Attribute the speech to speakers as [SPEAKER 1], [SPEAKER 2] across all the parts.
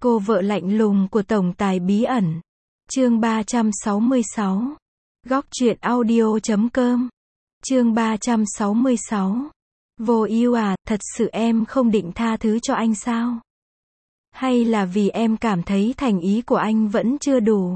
[SPEAKER 1] Cô vợ lạnh lùng của tổng tài bí ẩn. Chương 366. Góc truyện audio.com. Chương 366. Vô ưu à, thật sự em không định tha thứ cho anh sao? Hay là vì em cảm thấy thành ý của anh vẫn chưa đủ?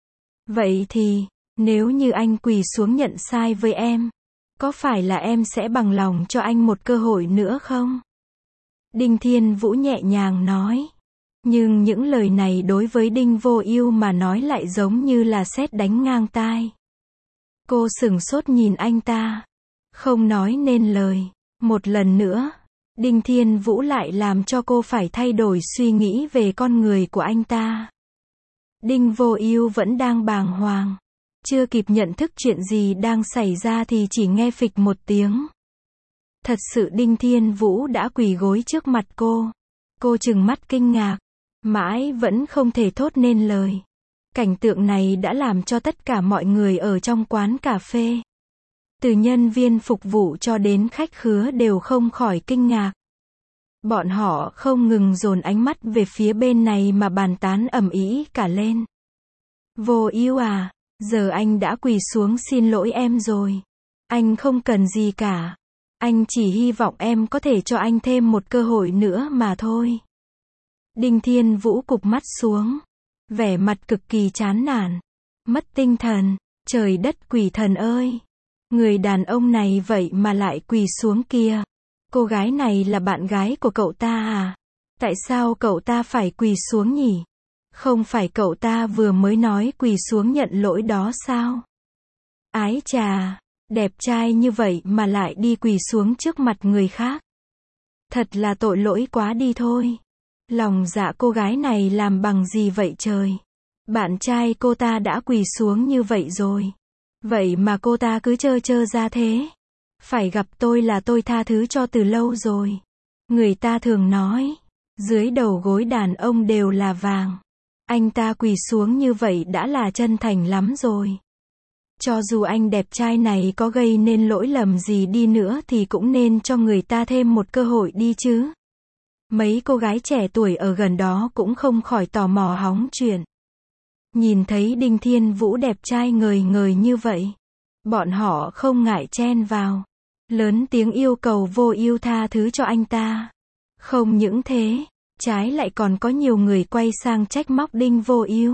[SPEAKER 1] Vậy thì, nếu như anh quỳ xuống nhận sai với em, có phải là em sẽ bằng lòng cho anh một cơ hội nữa không? Đinh Thiên Vũ nhẹ nhàng nói. Nhưng những lời này đối với Đinh Vô Ưu mà nói lại giống như là sét đánh ngang tai. Cô sửng sốt nhìn anh ta, không nói nên lời. Một lần nữa, Đinh Thiên Vũ lại làm cho cô phải thay đổi suy nghĩ về con người của anh ta. Đinh Vô Ưu vẫn đang bàng hoàng, chưa kịp nhận thức chuyện gì đang xảy ra thì chỉ nghe phịch một tiếng. Thật sự Đinh Thiên Vũ đã quỳ gối trước mặt cô. Cô trừng mắt kinh ngạc, mãi vẫn không thể thốt nên lời. Cảnh tượng này đã làm cho tất cả mọi người ở trong quán cà phê, từ nhân viên phục vụ cho đến khách khứa đều không khỏi kinh ngạc. Bọn họ không ngừng dồn ánh mắt về phía bên này mà bàn tán ầm ĩ cả lên. Vô Ưu à, giờ anh đã quỳ xuống xin lỗi em rồi. Anh không cần gì cả. Anh chỉ hy vọng em có thể cho anh thêm một cơ hội nữa mà thôi. Đinh Thiên Vũ cụp mắt xuống, vẻ mặt cực kỳ chán nản, mất tinh thần. Trời đất quỷ thần ơi! Người đàn ông này vậy mà lại quỳ xuống kìa. Cô gái này là bạn gái của cậu ta à? Tại sao cậu ta phải quỳ xuống nhỉ? Không phải cậu ta vừa mới nói quỳ xuống nhận lỗi đó sao? Ái chà, đẹp trai như vậy mà lại đi quỳ xuống trước mặt người khác. Thật là tội lỗi quá đi thôi. Lòng dạ cô gái này làm bằng gì vậy trời? Bạn trai cô ta đã quỳ xuống như vậy rồi. Vậy mà cô ta cứ trơ trơ ra thế. Phải gặp tôi là tôi tha thứ cho từ lâu rồi. Người ta thường nói, dưới đầu gối đàn ông đều là vàng. Anh ta quỳ xuống như vậy đã là chân thành lắm rồi. Cho dù anh đẹp trai này có gây nên lỗi lầm gì đi nữa thì cũng nên cho người ta thêm một cơ hội đi chứ. Mấy cô gái trẻ tuổi ở gần đó cũng không khỏi tò mò hóng chuyện. Nhìn thấy Đinh Thiên Vũ đẹp trai ngời ngời như vậy, bọn họ không ngại chen vào, lớn tiếng yêu cầu Vô Ưu tha thứ cho anh ta. Không những thế, trái lại còn có nhiều người quay sang trách móc Đinh Vô Ưu.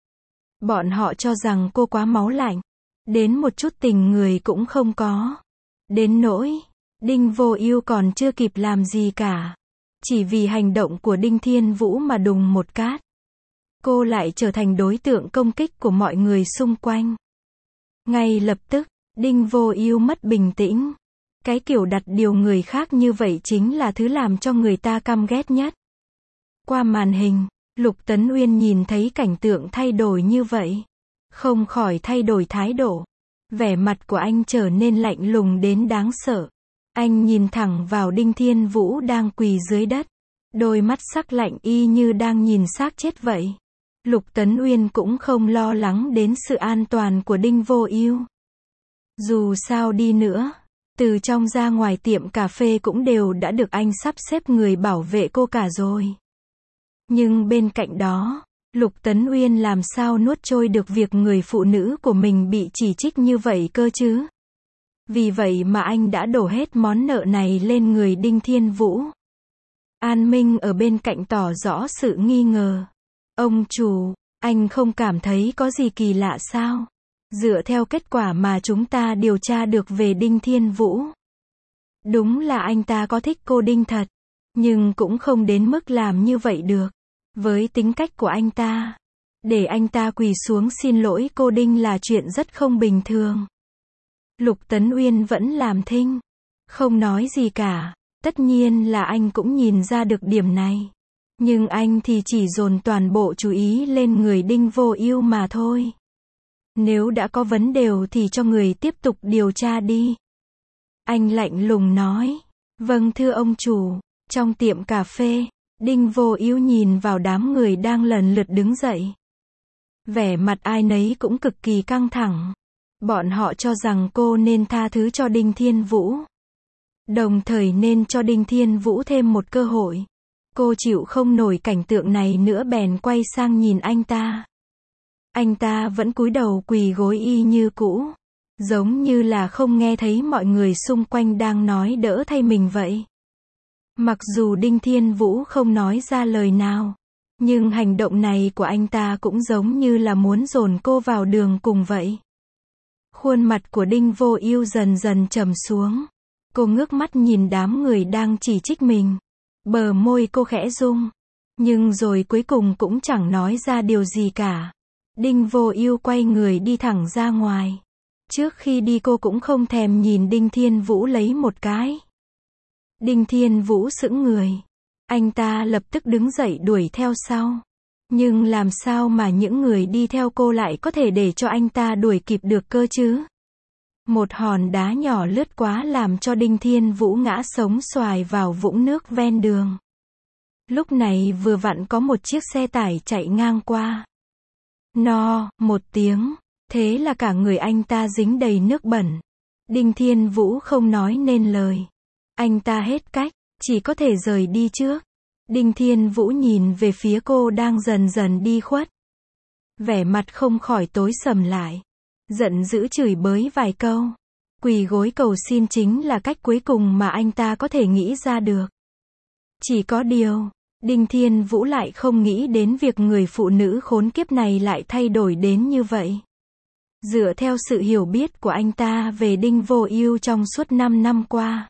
[SPEAKER 1] Bọn họ cho rằng cô quá máu lạnh, đến một chút tình người cũng không có. Đến nỗi, Đinh Vô Ưu còn chưa kịp làm gì cả. Chỉ vì hành động của Đinh Thiên Vũ mà đùng một cát, cô lại trở thành đối tượng công kích của mọi người xung quanh. Ngay lập tức, Đinh Vô Ưu mất bình tĩnh. Cái kiểu đặt điều người khác như vậy chính là thứ làm cho người ta căm ghét nhất. Qua màn hình, Lục Tấn Uyên nhìn thấy cảnh tượng thay đổi như vậy, không khỏi thay đổi thái độ. Vẻ mặt của anh trở nên lạnh lùng đến đáng sợ. Anh nhìn thẳng vào Đinh Thiên Vũ đang quỳ dưới đất, đôi mắt sắc lạnh y như đang nhìn xác chết vậy. Lục Tấn Uyên cũng không lo lắng đến sự an toàn của Đinh Vô Ưu. Dù sao đi nữa, từ trong ra ngoài tiệm cà phê cũng đều đã được anh sắp xếp người bảo vệ cô cả rồi. Nhưng bên cạnh đó, Lục Tấn Uyên làm sao nuốt trôi được việc người phụ nữ của mình bị chỉ trích như vậy cơ chứ? Vì vậy mà anh đã đổ hết món nợ này lên người Đinh Thiên Vũ. An Minh ở bên cạnh tỏ rõ sự nghi ngờ. Ông chủ, anh không cảm thấy có gì kỳ lạ sao? Dựa theo kết quả mà chúng ta điều tra được về Đinh Thiên Vũ, đúng là anh ta có thích cô Đinh thật, nhưng cũng không đến mức làm như vậy được. Với tính cách của anh ta, để anh ta quỳ xuống xin lỗi cô Đinh là chuyện rất không bình thường. Lục Tấn Uyên vẫn làm thinh, không nói gì cả. Tất nhiên là anh cũng nhìn ra được điểm này. Nhưng anh thì chỉ dồn toàn bộ chú ý lên người Đinh Vô Ưu mà thôi. Nếu đã có vấn đề thì cho người tiếp tục điều tra đi. Anh lạnh lùng nói. Vâng thưa ông chủ. Trong tiệm cà phê, Đinh Vô Ưu nhìn vào đám người đang lần lượt đứng dậy. Vẻ mặt ai nấy cũng cực kỳ căng thẳng. Bọn họ cho rằng cô nên tha thứ cho Đinh Thiên Vũ, đồng thời nên cho Đinh Thiên Vũ thêm một cơ hội. Cô chịu không nổi cảnh tượng này nữa bèn quay sang nhìn anh ta. Anh ta vẫn cúi đầu quỳ gối y như cũ. Giống như là không nghe thấy mọi người xung quanh đang nói đỡ thay mình vậy. Mặc dù Đinh Thiên Vũ không nói ra lời nào, nhưng hành động này của anh ta cũng giống như là muốn dồn cô vào đường cùng vậy. Khuôn mặt của Đinh Vô Ưu dần dần trầm xuống. Cô ngước mắt nhìn đám người đang chỉ trích mình. Bờ môi cô khẽ rung, nhưng rồi cuối cùng cũng chẳng nói ra điều gì cả. Đinh Vô Ưu quay người đi thẳng ra ngoài. Trước khi đi cô cũng không thèm nhìn Đinh Thiên Vũ lấy một cái. Đinh Thiên Vũ sững người. Anh ta lập tức đứng dậy đuổi theo sau. Nhưng làm sao mà những người đi theo cô lại có thể để cho anh ta đuổi kịp được cơ chứ? Một hòn đá nhỏ lướt qua làm cho Đinh Thiên Vũ ngã sóng xoài vào vũng nước ven đường. Lúc này vừa vặn có một chiếc xe tải chạy ngang qua. No, một tiếng. Thế là cả người anh ta dính đầy nước bẩn. Đinh Thiên Vũ không nói nên lời. Anh ta hết cách, chỉ có thể rời đi trước. Đinh Thiên Vũ nhìn về phía cô đang dần dần đi khuất. Vẻ mặt không khỏi tối sầm lại. Giận dữ chửi bới vài câu. Quỳ gối cầu xin chính là cách cuối cùng mà anh ta có thể nghĩ ra được. Chỉ có điều, Đinh Thiên Vũ lại không nghĩ đến việc người phụ nữ khốn kiếp này lại thay đổi đến như vậy. Dựa theo sự hiểu biết của anh ta về Đinh Vô Ưu trong suốt 5 năm qua,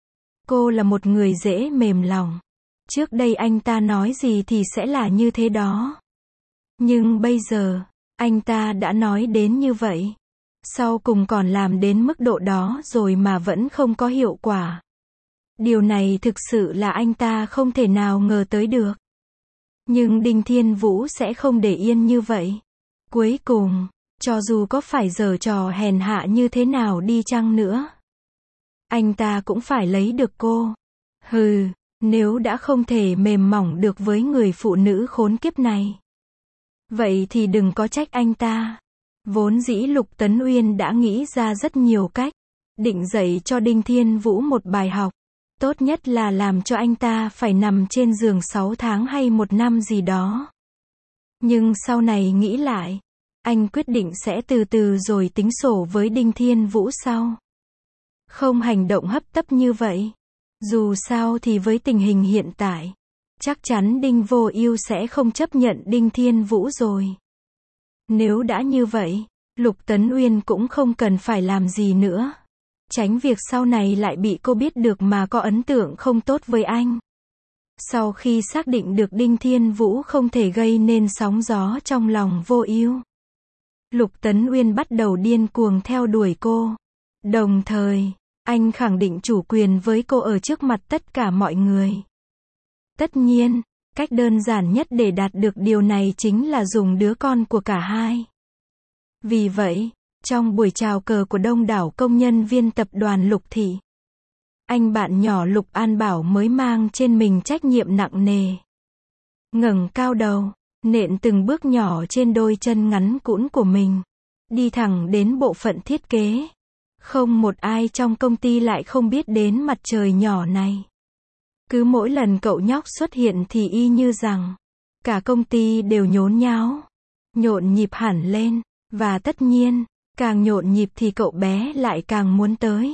[SPEAKER 1] cô là một người dễ mềm lòng. Trước đây anh ta nói gì thì sẽ là như thế đó. Nhưng bây giờ, anh ta đã nói đến như vậy. Sau cùng còn làm đến mức độ đó rồi mà vẫn không có hiệu quả. Điều này thực sự là anh ta không thể nào ngờ tới được. Nhưng Đinh Thiên Vũ sẽ không để yên như vậy. Cuối cùng, cho dù có phải giở trò hèn hạ như thế nào đi chăng nữa, anh ta cũng phải lấy được cô. Hừ, nếu đã không thể mềm mỏng được với người phụ nữ khốn kiếp này, vậy thì đừng có trách anh ta. Vốn dĩ Lục Tấn Uyên đã nghĩ ra rất nhiều cách, định dạy cho Đinh Thiên Vũ một bài học. Tốt nhất là làm cho anh ta phải nằm trên giường 6 tháng hay 1 năm gì đó. Nhưng sau này nghĩ lại, anh quyết định sẽ từ từ rồi tính sổ với Đinh Thiên Vũ sau. Không hành động hấp tấp như vậy. Dù sao thì với tình hình hiện tại, chắc chắn Đinh Vô Ưu sẽ không chấp nhận Đinh Thiên Vũ rồi. Nếu đã như vậy, Lục Tấn Uyên cũng không cần phải làm gì nữa. Tránh việc sau này lại bị cô biết được mà có ấn tượng không tốt với anh. Sau khi xác định được Đinh Thiên Vũ không thể gây nên sóng gió trong lòng Vô Ưu, Lục Tấn Uyên bắt đầu điên cuồng theo đuổi cô. Đồng thời, anh khẳng định chủ quyền với cô ở trước mặt tất cả mọi người. Tất nhiên, cách đơn giản nhất để đạt được điều này chính là dùng đứa con của cả hai. Vì vậy, trong buổi chào cờ của đông đảo công nhân viên tập đoàn Lục Thị, anh bạn nhỏ Lục An Bảo mới mang trên mình trách nhiệm nặng nề. Ngẩng cao đầu, nện từng bước nhỏ trên đôi chân ngắn cũn của mình, đi thẳng đến bộ phận thiết kế. Không một ai trong công ty lại không biết đến mặt trời nhỏ này. Cứ mỗi lần cậu nhóc xuất hiện thì y như rằng cả công ty đều nhốn nháo, nhộn nhịp hẳn lên, và tất nhiên, càng nhộn nhịp thì cậu bé lại càng muốn tới.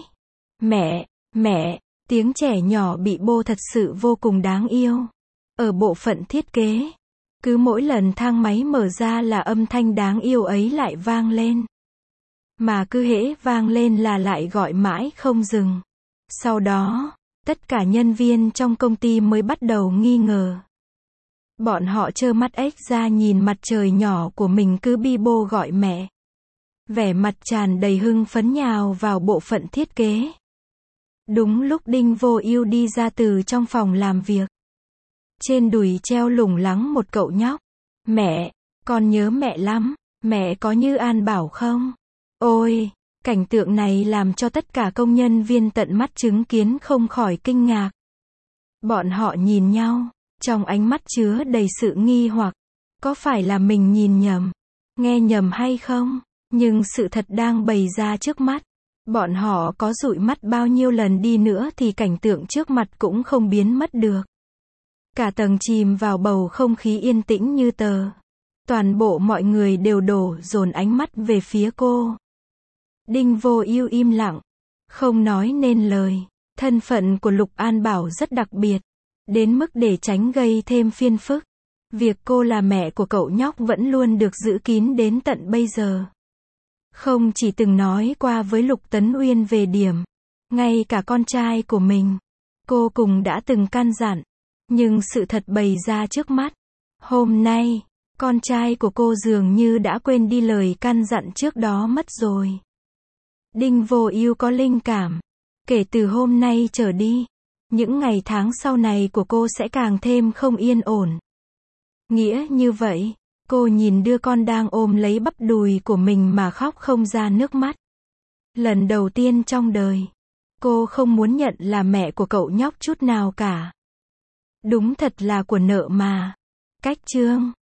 [SPEAKER 1] Mẹ, tiếng trẻ nhỏ bị bô thật sự vô cùng đáng yêu. Ở bộ phận thiết kế, cứ mỗi lần thang máy mở ra là âm thanh đáng yêu ấy lại vang lên. Mà cứ hễ vang lên là lại gọi mãi không dừng. Sau đó, tất cả nhân viên trong công ty mới bắt đầu nghi ngờ. Bọn họ trơ mắt ếch ra nhìn mặt trời nhỏ của mình cứ bi bô gọi mẹ. Vẻ mặt tràn đầy hưng phấn nhào vào bộ phận thiết kế. Đúng lúc Đinh Vô Ưu đi ra từ trong phòng làm việc. Trên đùi treo lủng lẳng một cậu nhóc. Mẹ, con nhớ mẹ lắm, mẹ có như An Bảo không? Ôi, cảnh tượng này làm cho tất cả công nhân viên tận mắt chứng kiến không khỏi kinh ngạc. Bọn họ nhìn nhau, trong ánh mắt chứa đầy sự nghi hoặc. Có phải là mình nhìn nhầm, nghe nhầm hay không? Nhưng sự thật đang bày ra trước mắt. Bọn họ có dụi mắt bao nhiêu lần đi nữa thì cảnh tượng trước mặt cũng không biến mất được. Cả tầng chìm vào bầu không khí yên tĩnh như tờ. Toàn bộ mọi người đều đổ dồn ánh mắt về phía cô. Đinh Vô Ưu im lặng, không nói nên lời. Thân phận của Lục An Bảo rất đặc biệt, đến mức để tránh gây thêm phiền phức. Việc cô là mẹ của cậu nhóc vẫn luôn được giữ kín đến tận bây giờ. Không chỉ từng nói qua với Lục Tấn Uyên về điểm, ngay cả con trai của mình, cô cùng đã từng căn dặn. Nhưng sự thật bày ra trước mắt. Hôm nay, con trai của cô dường như đã quên đi lời căn dặn trước đó mất rồi. Đinh Vô Ưu có linh cảm. Kể từ hôm nay trở đi, những ngày tháng sau này của cô sẽ càng thêm không yên ổn. Nghĩa như vậy, cô nhìn đứa con đang ôm lấy bắp đùi của mình mà khóc không ra nước mắt. Lần đầu tiên trong đời, cô không muốn nhận là mẹ của cậu nhóc chút nào cả. Đúng thật là của nợ mà. Cách chương